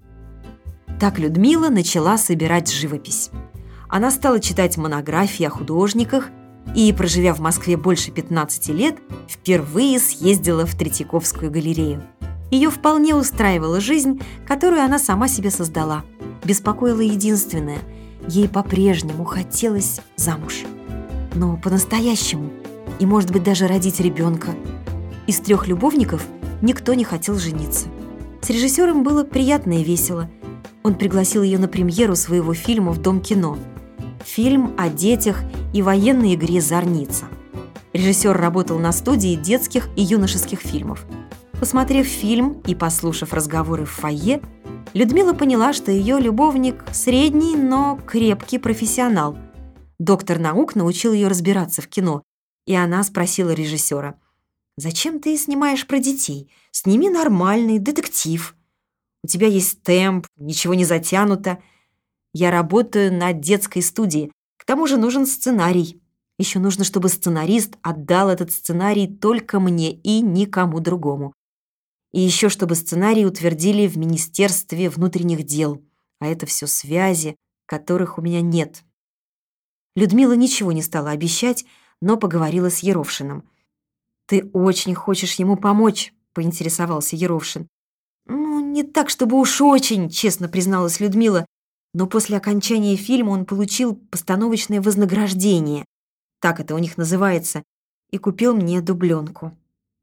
Так Людмила начала собирать живопись. Она стала читать монографии о художниках и, проживя в Москве больше пятнадцати лет, впервые съездила в Третьяковскую галерею. Ее вполне устраивала жизнь, которую она сама себе создала. Беспокоило единственное – ей по-прежнему хотелось замуж. Но по-настоящему. И, может быть, даже родить ребенка. Из трех любовников никто не хотел жениться. С режиссером было приятно и весело. Он пригласил ее на премьеру своего фильма в Дом кино. Фильм о детях и военной игре «Зорница». Режиссер работал на студии детских и юношеских фильмов. Посмотрев фильм и послушав разговоры в фойе, Людмила поняла, что ее любовник средний, но крепкий профессионал. Доктор наук научил ее разбираться в кино, и она спросила режиссера: «Зачем ты снимаешь про детей? Сними нормальный детектив. У тебя есть темп, ничего не затянуто. Я работаю на детской студии, к тому же нужен сценарий. Еще нужно, чтобы сценарист отдал этот сценарий только мне и никому другому. И еще, чтобы сценарий утвердили в Министерстве внутренних дел. А это все связи, которых у меня нет». Людмила ничего не стала обещать, но поговорила с Еровшиным. «Ты очень хочешь ему помочь?» — поинтересовался Еровшин. «Ну, не так, чтобы уж очень», — честно призналась Людмила. «Но после окончания фильма он получил постановочное вознаграждение, так это у них называется, и купил мне дубленку».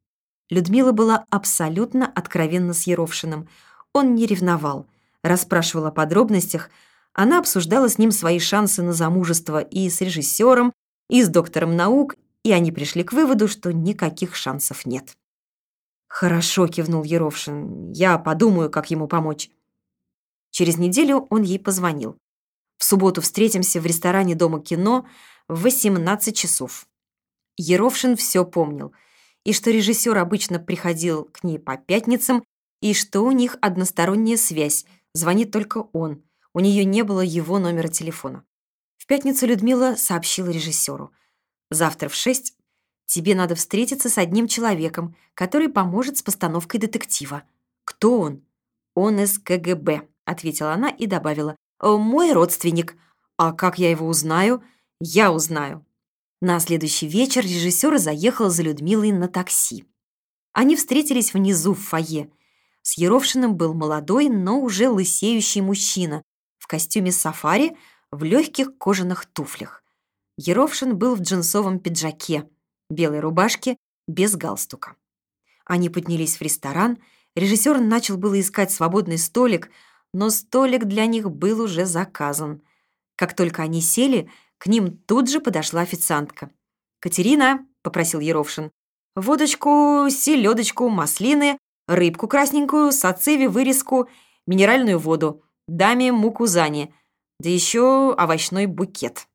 Людмила была абсолютно откровенна с Еровшиным. Он не ревновал, расспрашивал о подробностях. Она обсуждала с ним свои шансы на замужество и с режиссером, и с доктором наук, и они пришли к выводу, что никаких шансов нет. «Хорошо», — кивнул Еровшин, — «я подумаю, как ему помочь». Через неделю он ей позвонил. «В субботу встретимся в ресторане Дома кино в восемнадцать часов». Еровшин все помнил. И что режиссер обычно приходил к ней по пятницам, и что у них односторонняя связь, звонит только он. У нее не было его номера телефона. В пятницу Людмила сообщила режиссеру: «Завтра в шесть тебе надо встретиться с одним человеком, который поможет с постановкой детектива». «Кто он?» «Он из ка гэ бэ», — ответила она и добавила: «Мой родственник». «А как я его узнаю?» «Я узнаю». На следующий вечер режиссер заехал за Людмилой на такси. Они встретились внизу в фойе. С Еровшиным был молодой, но уже лысеющий мужчина в костюме сафари, в легких кожаных туфлях. Еровшин был в джинсовом пиджаке, белой рубашке, без галстука. Они поднялись в ресторан. Режиссер начал было искать свободный столик, но столик для них был уже заказан. Как только они сели, к ним тут же подошла официантка. «Катерина», — попросил Еровшин, — «водочку, селедочку, маслины, рыбку красненькую, сациви, вырезку, минеральную воду, даме мукузани, да еще овощной букет».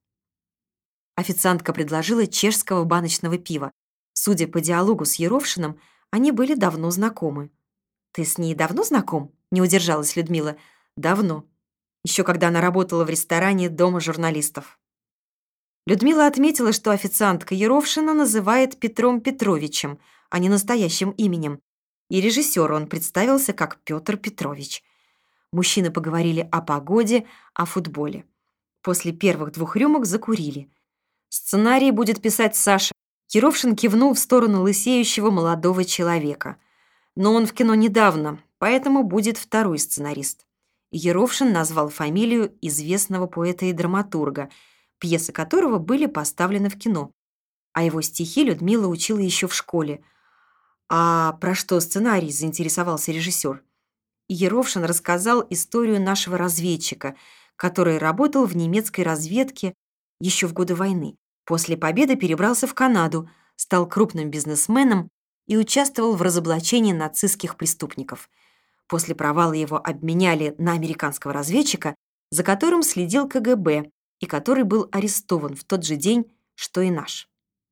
Официантка предложила чешского баночного пива. Судя по диалогу с Еровшиным, они были давно знакомы. «Ты с ней давно знаком?» — не удержалась Людмила. «Давно. Еще когда она работала в ресторане Дома журналистов». Людмила отметила, что официантка Еровшина называет Петром Петровичем, а не настоящим именем. И режиссеру он представился как Петр Петрович. Мужчины поговорили о погоде, о футболе. После первых двух рюмок закурили. «Сценарий будет писать Саша». Еровшин кивнул в сторону лысеющего молодого человека. «Но он в кино недавно, поэтому будет второй сценарист». Еровшин назвал фамилию известного поэта и драматурга, пьесы которого были поставлены в кино. А его стихи Людмила учила еще в школе. «А про что сценарий?» – заинтересовался режиссер. Еровшин рассказал историю нашего разведчика, который работал в немецкой разведке еще в годы войны. После победы перебрался в Канаду, стал крупным бизнесменом и участвовал в разоблачении нацистских преступников. После провала его обменяли на американского разведчика, за которым следил ка гэ бэ и который был арестован в тот же день, что и наш.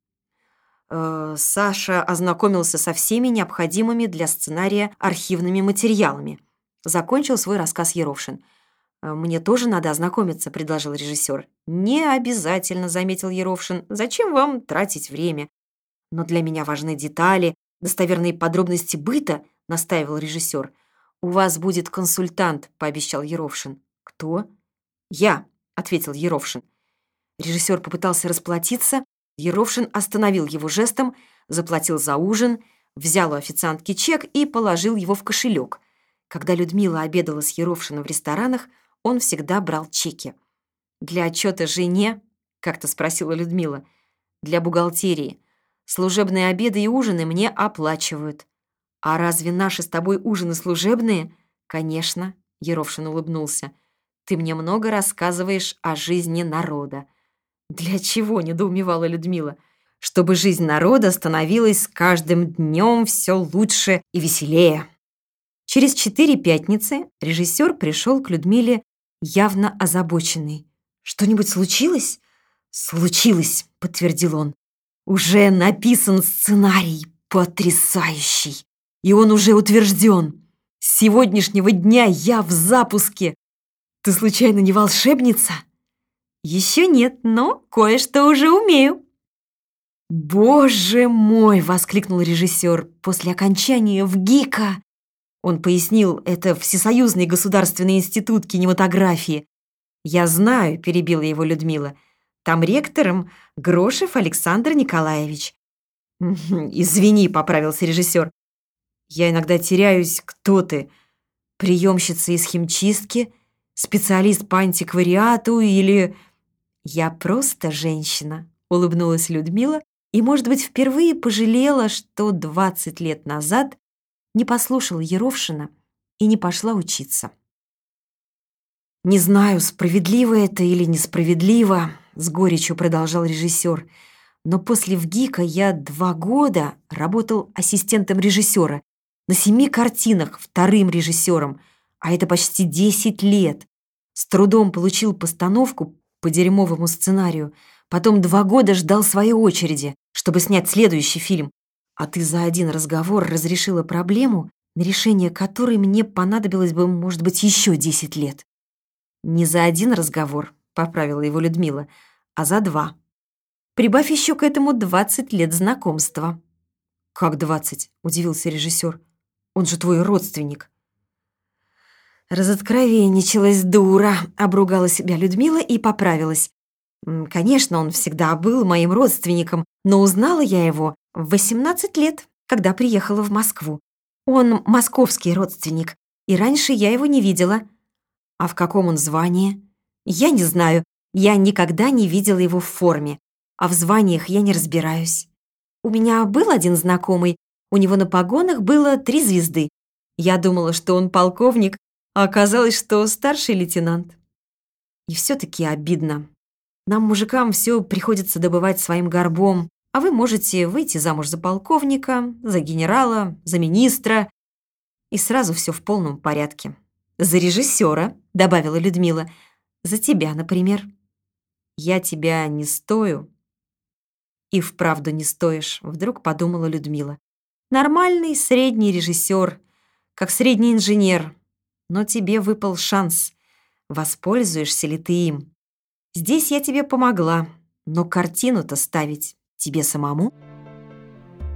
Э, Саша ознакомился со всеми необходимыми для сценария архивными материалами. Закончил свой рассказ Еровшин. «Мне тоже надо ознакомиться», — предложил режиссер. «Не обязательно», — заметил Еровшин. «Зачем вам тратить время?» «Но для меня важны детали, достоверные подробности быта», — настаивал режиссер. «У вас будет консультант», — пообещал Еровшин. «Кто?» «Я», — ответил Еровшин. Режиссер попытался расплатиться. Еровшин остановил его жестом, заплатил за ужин, взял у официантки чек и положил его в кошелек. Когда Людмила обедала с Еровшиным в ресторанах, он всегда брал чеки. «Для отчета жене?» — как-то спросила Людмила. «Для бухгалтерии. Служебные обеды и ужины мне оплачивают». «А разве наши с тобой ужины служебные?» «Конечно», — Еровшин улыбнулся. «Ты мне много рассказываешь о жизни народа». «Для чего?» — недоумевала Людмила. «Чтобы жизнь народа становилась с каждым днем все лучше и веселее». Через четыре пятницы режиссер пришел к Людмиле явно озабоченный. «Что-нибудь случилось?» «Случилось», — подтвердил он. «Уже написан сценарий потрясающий, и он уже утвержден. С сегодняшнего дня я в запуске. Ты случайно не волшебница?» «Еще нет, но кое-что уже умею». «Боже мой!» — воскликнул режиссер после окончания ВГИКа. Он пояснил, это Всесоюзный государственный институт кинематографии. «Я знаю», — перебила его Людмила. «Там ректором Грошев Александр Николаевич». «Извини», — поправился режиссер. «Я иногда теряюсь, кто ты? Приемщица из химчистки? Специалист по антиквариату или...» «Я просто женщина», — улыбнулась Людмила и, может быть, впервые пожалела, что двадцать лет назад не послушала Еровшина и не пошла учиться. «Не знаю, справедливо это или несправедливо», — с горечью продолжал режиссер, «но после ВГИКа я два года работал ассистентом режиссера, на семи картинах вторым режиссером, а это почти десять лет. С трудом получил постановку по дерьмовому сценарию, потом два года ждал своей очереди, чтобы снять следующий фильм. А ты за один разговор разрешила проблему, на решение которой мне понадобилось бы, может быть, еще десять лет». «Не за один разговор», — поправила его Людмила, «а за два. Прибавь еще к этому двадцать лет знакомства». «Как двадцать?» — удивился режиссер. «Он же твой родственник». «Разоткровенничалась дура», — обругала себя Людмила и поправилась. «Конечно, он всегда был моим родственником, но узнала я его в восемнадцать лет, когда приехала в Москву. Он московский родственник, и раньше я его не видела». «А в каком он звании?» «Я не знаю. Я никогда не видела его в форме. А в званиях я не разбираюсь. У меня был один знакомый. У него на погонах было три звезды. Я думала, что он полковник, а оказалось, что старший лейтенант. И все-таки обидно. Нам, мужикам, все приходится добывать своим горбом, а вы можете выйти замуж за полковника, за генерала, за министра, и сразу все в полном порядке. За режиссера», — добавила Людмила. «За тебя, например». «Я тебя не стою». «И вправду не стоишь», — вдруг подумала Людмила. «Нормальный средний режиссер, как средний инженер. Но тебе выпал шанс. Воспользуешься ли ты им? Здесь я тебе помогла, но картину-то ставить тебе самому».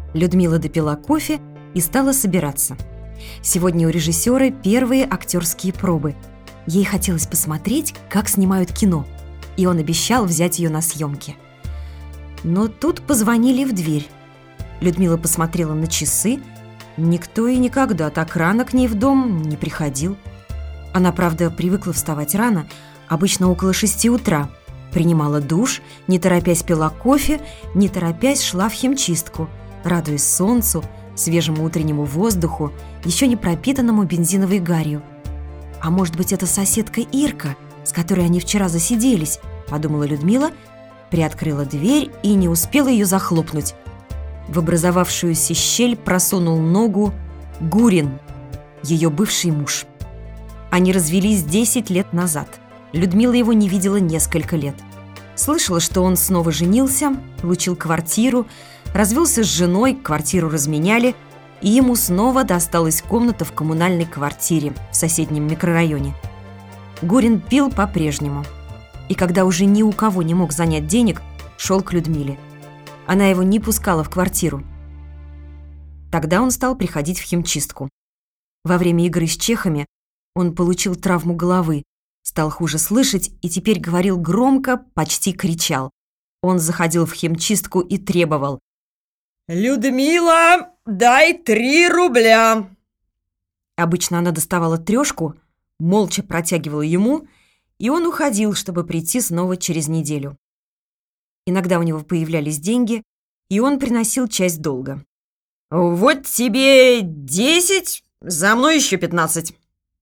Людмила допила кофе и стала собираться. Сегодня у режиссера первые актерские пробы. Ей хотелось посмотреть, как снимают кино, и он обещал взять ее на съемки. Но тут позвонили в дверь. Людмила посмотрела на часы. Никто и никогда так рано к ней в дом не приходил. Она, правда, привыкла вставать рано, обычно около шести утра. Принимала душ, не торопясь пила кофе, не торопясь шла в химчистку, радуясь солнцу, свежему утреннему воздуху, еще не пропитанному бензиновой гарью. «А может быть, это соседка Ирка, с которой они вчера засиделись?» – подумала Людмила, приоткрыла дверь и не успела ее захлопнуть. В образовавшуюся щель просунул ногу Гурин, ее бывший муж. Они развелись десять лет назад. Людмила его не видела несколько лет. Слышала, что он снова женился, получил квартиру, развелся с женой, квартиру разменяли, и ему снова досталась комната в коммунальной квартире в соседнем микрорайоне. Гурин пил по-прежнему. И когда уже ни у кого не мог занять денег, шел к Людмиле. Она его не пускала в квартиру. Тогда он стал приходить в химчистку. Во время игры с чехами он получил травму головы, стал хуже слышать и теперь говорил громко, почти кричал. Он заходил в химчистку и требовал: «Людмила, дай три рубля!» Обычно она доставала трешку, молча протягивала ему, и он уходил, чтобы прийти снова через неделю. Иногда у него появлялись деньги, и он приносил часть долга. «Вот тебе десять, за мной еще пятнадцать».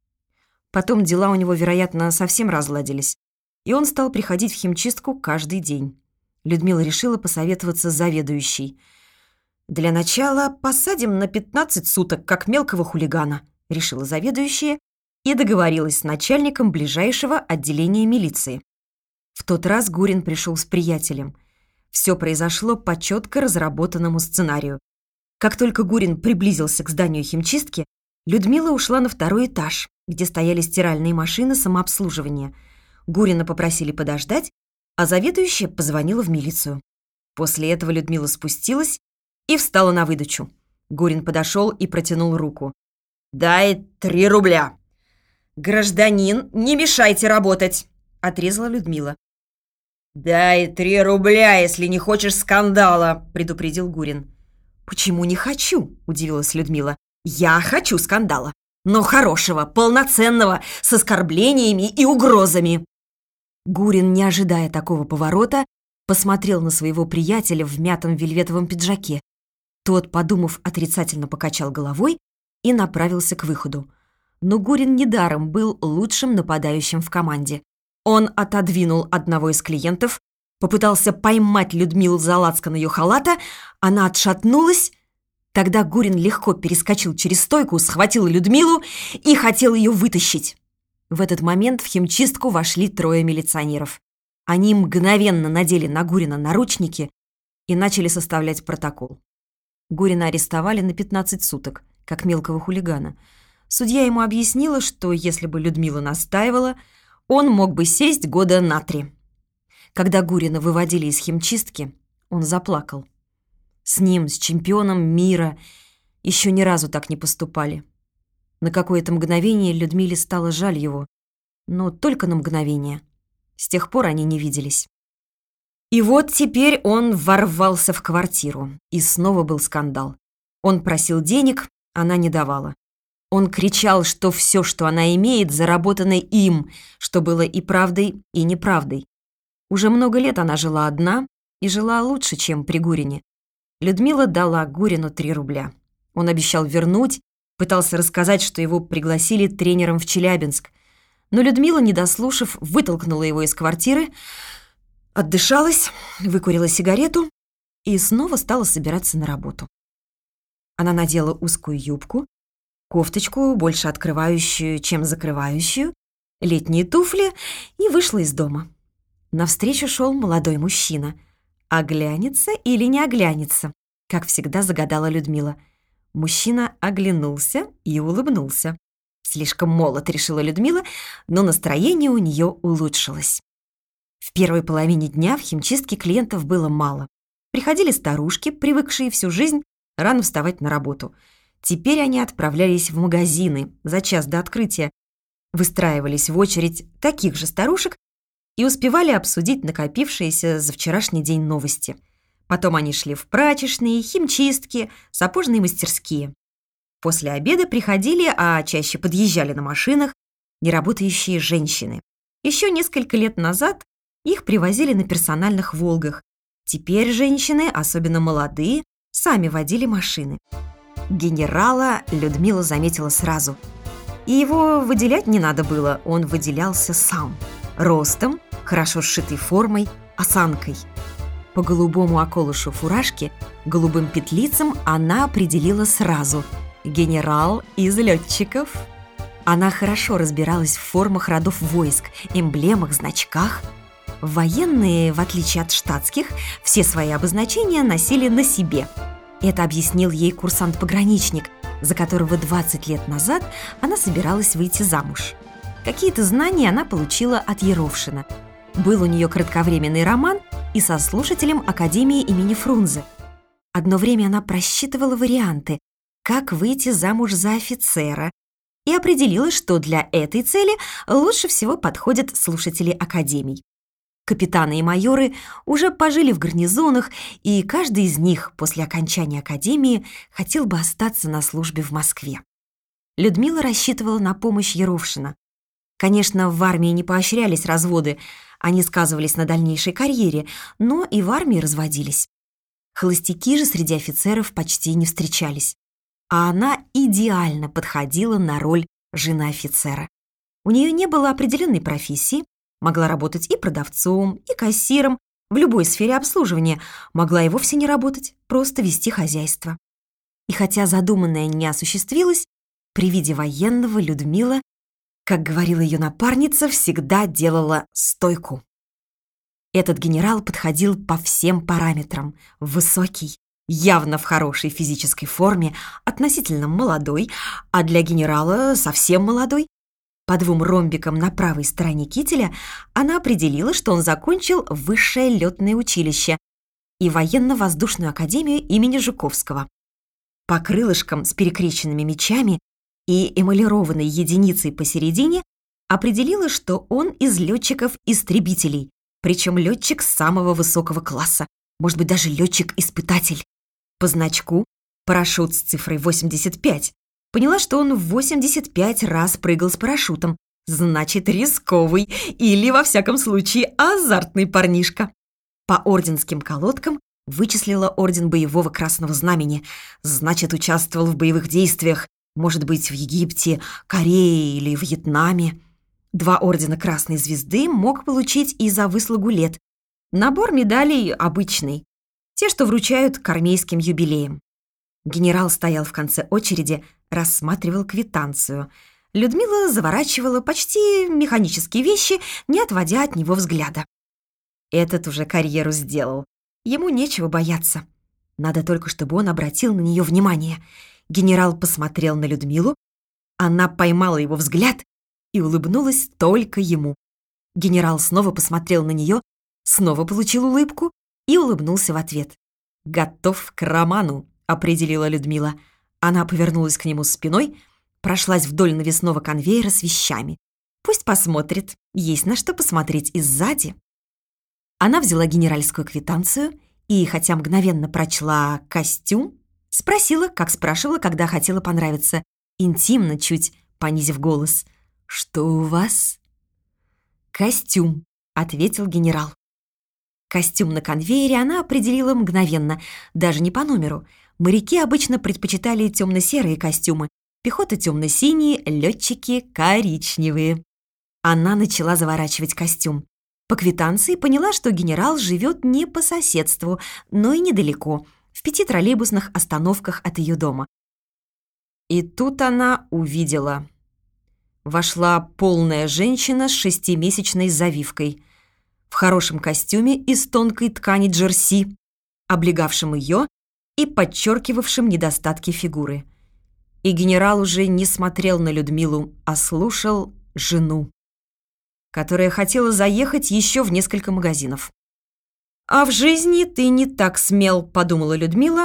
Потом дела у него, вероятно, совсем разладились, и он стал приходить в химчистку каждый день. Людмила решила посоветоваться с заведующей. «Для начала посадим на пятнадцать суток, как мелкого хулигана», — решила заведующая и договорилась с начальником ближайшего отделения милиции. В тот раз Гурин пришел с приятелем. Все произошло по четко разработанному сценарию. Как только Гурин приблизился к зданию химчистки, Людмила ушла на второй этаж, где стояли стиральные машины самообслуживания. Гурина попросили подождать, а заведующая позвонила в милицию. После этого Людмила спустилась и встала на выдачу. Гурин подошел и протянул руку. «Дай три рубля!» «Гражданин, не мешайте работать!» — отрезала Людмила. «Дай три рубля, если не хочешь скандала!» — предупредил Гурин. «Почему не хочу?» — удивилась Людмила. «Я хочу скандала, но хорошего, полноценного, с оскорблениями и угрозами!» Гурин, не ожидая такого поворота, посмотрел на своего приятеля в мятом вельветовом пиджаке. Тот, подумав, отрицательно покачал головой и направился к выходу. Но Гурин недаром был лучшим нападающим в команде. Он отодвинул одного из клиентов, попытался поймать Людмилу за лацкан ее халата, она отшатнулась. Тогда Гурин легко перескочил через стойку, схватил Людмилу и хотел ее вытащить. В этот момент в химчистку вошли трое милиционеров. Они мгновенно надели на Гурина наручники и начали составлять протокол. Гурина арестовали на пятнадцать суток, как мелкого хулигана. Судья ему объяснила, что если бы Людмила настаивала, он мог бы сесть года на три. Когда Гурина выводили из химчистки, он заплакал. С ним, с чемпионом мира, еще ни разу так не поступали. На какое-то мгновение Людмиле стало жаль его, но только на мгновение. С тех пор они не виделись. И вот теперь он ворвался в квартиру, и снова был скандал. Он просил денег, она не давала. Он кричал, что все, что она имеет, заработано им, что было и правдой, и неправдой. Уже много лет она жила одна и жила лучше, чем при Гурине. Людмила дала Гурину три рубля. Он обещал вернуть, пытался рассказать, что его пригласили тренером в Челябинск. Но Людмила, не дослушав, вытолкнула его из квартиры, отдышалась, выкурила сигарету и снова стала собираться на работу. Она надела узкую юбку, кофточку, больше открывающую, чем закрывающую, летние туфли и вышла из дома. Навстречу шел молодой мужчина. Оглянется или не оглянется, как всегда загадала Людмила. Мужчина оглянулся и улыбнулся. Слишком молод, решила Людмила, но настроение у нее улучшилось. В первой половине дня в химчистке клиентов было мало. Приходили старушки, привыкшие всю жизнь рано вставать на работу. Теперь они отправлялись в магазины за час до открытия, выстраивались в очередь таких же старушек и успевали обсудить накопившиеся за вчерашний день новости. Потом они шли в прачечные, химчистки, сапожные мастерские. После обеда приходили, а чаще подъезжали на машинах, неработающие женщины. Еще несколько лет назад их привозили на персональных «Волгах». Теперь женщины, особенно молодые, сами водили машины. Генерала Людмила заметила сразу. И его выделять не надо было, он выделялся сам. Ростом, хорошо сшитой формой, осанкой. По голубому околышу фуражки, голубым петлицам она определила сразу – генерал из летчиков. Она хорошо разбиралась в формах родов войск, эмблемах, значках. Военные, в отличие от штатских, все свои обозначения носили на себе. Это объяснил ей курсант-пограничник, за которого двадцать лет назад она собиралась выйти замуж. Какие-то знания она получила от Еровшина. Был у нее кратковременный роман и со слушателем Академии имени Фрунзе. Одно время она просчитывала варианты, как выйти замуж за офицера, и определила, что для этой цели лучше всего подходят слушатели академий. Капитаны и майоры уже пожили в гарнизонах, и каждый из них после окончания академии хотел бы остаться на службе в Москве. Людмила рассчитывала на помощь Еровшина. Конечно, в армии не поощрялись разводы, они сказывались на дальнейшей карьере, но и в армии разводились. Холостяки же среди офицеров почти не встречались. А она идеально подходила на роль жены офицера. У нее не было определенной профессии, могла работать и продавцом, и кассиром, в любой сфере обслуживания, могла и вовсе не работать, просто вести хозяйство. И хотя задуманное не осуществилось, при виде военного Людмила, как говорила ее напарница, всегда делала стойку. Этот генерал подходил по всем параметрам. Высокий, явно в хорошей физической форме, относительно молодой, а для генерала совсем молодой. По двум ромбикам на правой стороне кителя она определила, что он закончил высшее летное училище и военно-воздушную академию имени Жуковского. По крылышкам с перекрещенными мечами и эмалированной единицей посередине определила, что он из летчиков-истребителей, причем летчик самого высокого класса, может быть, даже летчик-испытатель. По значку парашют с цифрой восемьдесят пять. Поняла, что он в восемьдесят пять раз прыгал с парашютом. Значит, рисковый или, во всяком случае, азартный парнишка. По орденским колодкам вычислила орден боевого Красного Знамени. Значит, участвовал в боевых действиях, может быть, в Египте, Корее или Вьетнаме. Два ордена Красной Звезды мог получить и за выслугу лет. Набор медалей обычный. Те, что вручают к армейским юбилеям. Генерал стоял в конце очереди, рассматривал квитанцию. Людмила заворачивала почти механические вещи, не отводя от него взгляда. Этот уже карьеру сделал. Ему нечего бояться. Надо только, чтобы он обратил на нее внимание. Генерал посмотрел на Людмилу. Она поймала его взгляд и улыбнулась только ему. Генерал снова посмотрел на нее, снова получил улыбку и улыбнулся в ответ. «Готов к роману», — определила Людмила. Она повернулась к нему спиной, прошлась вдоль навесного конвейера с вещами. Пусть посмотрит, есть на что посмотреть и сзади. Она взяла генеральскую квитанцию и, хотя мгновенно прочла «костюм», спросила, как спрашивала, когда хотела понравиться, интимно, чуть понизив голос. «Что у вас?» «Костюм», — ответил генерал. Костюм на конвейере она определила мгновенно, даже не по номеру. Моряки обычно предпочитали темно-серые костюмы, пехота темно-синие, летчики коричневые. Она начала заворачивать костюм. По квитанции поняла, что генерал живет не по соседству, но и недалеко, в пяти троллейбусных остановках от ее дома. И тут она увидела. Вошла полная женщина с шестимесячной завивкой, в хорошем костюме из тонкой ткани джерси, облегавшем ее и подчеркивавшем недостатки фигуры. И генерал уже не смотрел на Людмилу, а слушал жену, которая хотела заехать еще в несколько магазинов. «А в жизни ты не так смел», — подумала Людмила,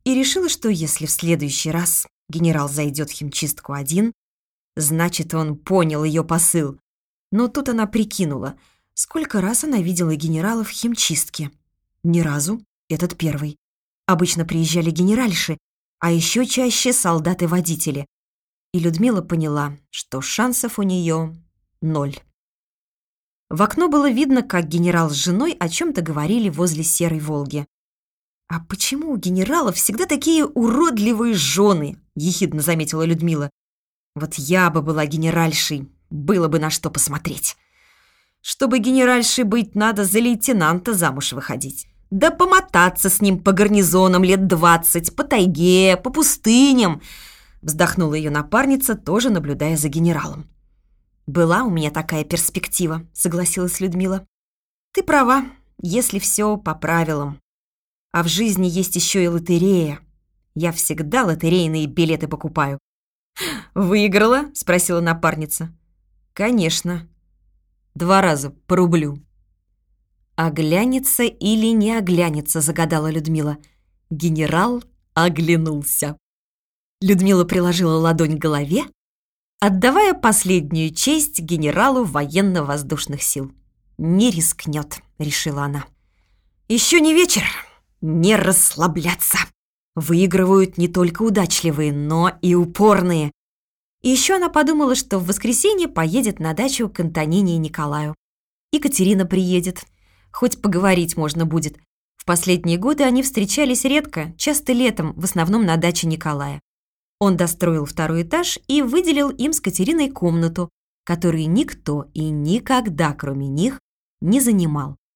и решила, что если в следующий раз генерал зайдет в химчистку один, значит, он понял ее посыл. Но тут она прикинула, сколько раз она видела генерала в химчистке. Ни разу, этот первый. Обычно приезжали генеральши, а еще чаще солдаты-водители. И Людмила поняла, что шансов у нее ноль. В окно было видно, как генерал с женой о чем-то говорили возле серой «Волги». «А почему у генералов всегда такие уродливые жены?» — ехидно заметила Людмила. «Вот я бы была генеральшей, было бы на что посмотреть. Чтобы генеральшей быть, надо за лейтенанта замуж выходить. Да помотаться с ним по гарнизонам лет двадцать, по тайге, по пустыням», — вздохнула ее напарница, тоже наблюдая за генералом. «Была у меня такая перспектива», — согласилась Людмила. «Ты права, если все по правилам. А в жизни есть еще и лотерея. Я всегда лотерейные билеты покупаю». «Выиграла?» — спросила напарница. «Конечно. Два раза по рублю». «Оглянется или не оглянется», — загадала Людмила. Генерал оглянулся. Людмила приложила ладонь к голове, отдавая последнюю честь генералу военно-воздушных сил. «Не рискнет», — решила она. «Еще не вечер, не расслабляться. Выигрывают не только удачливые, но и упорные». И еще она подумала, что в воскресенье поедет на дачу к Антонине и Николаю. Екатерина приедет. Хоть поговорить можно будет. В последние годы они встречались редко, часто летом, в основном на даче Николая. Он достроил второй этаж и выделил им с Катериной комнату, которую никто и никогда, кроме них, не занимал.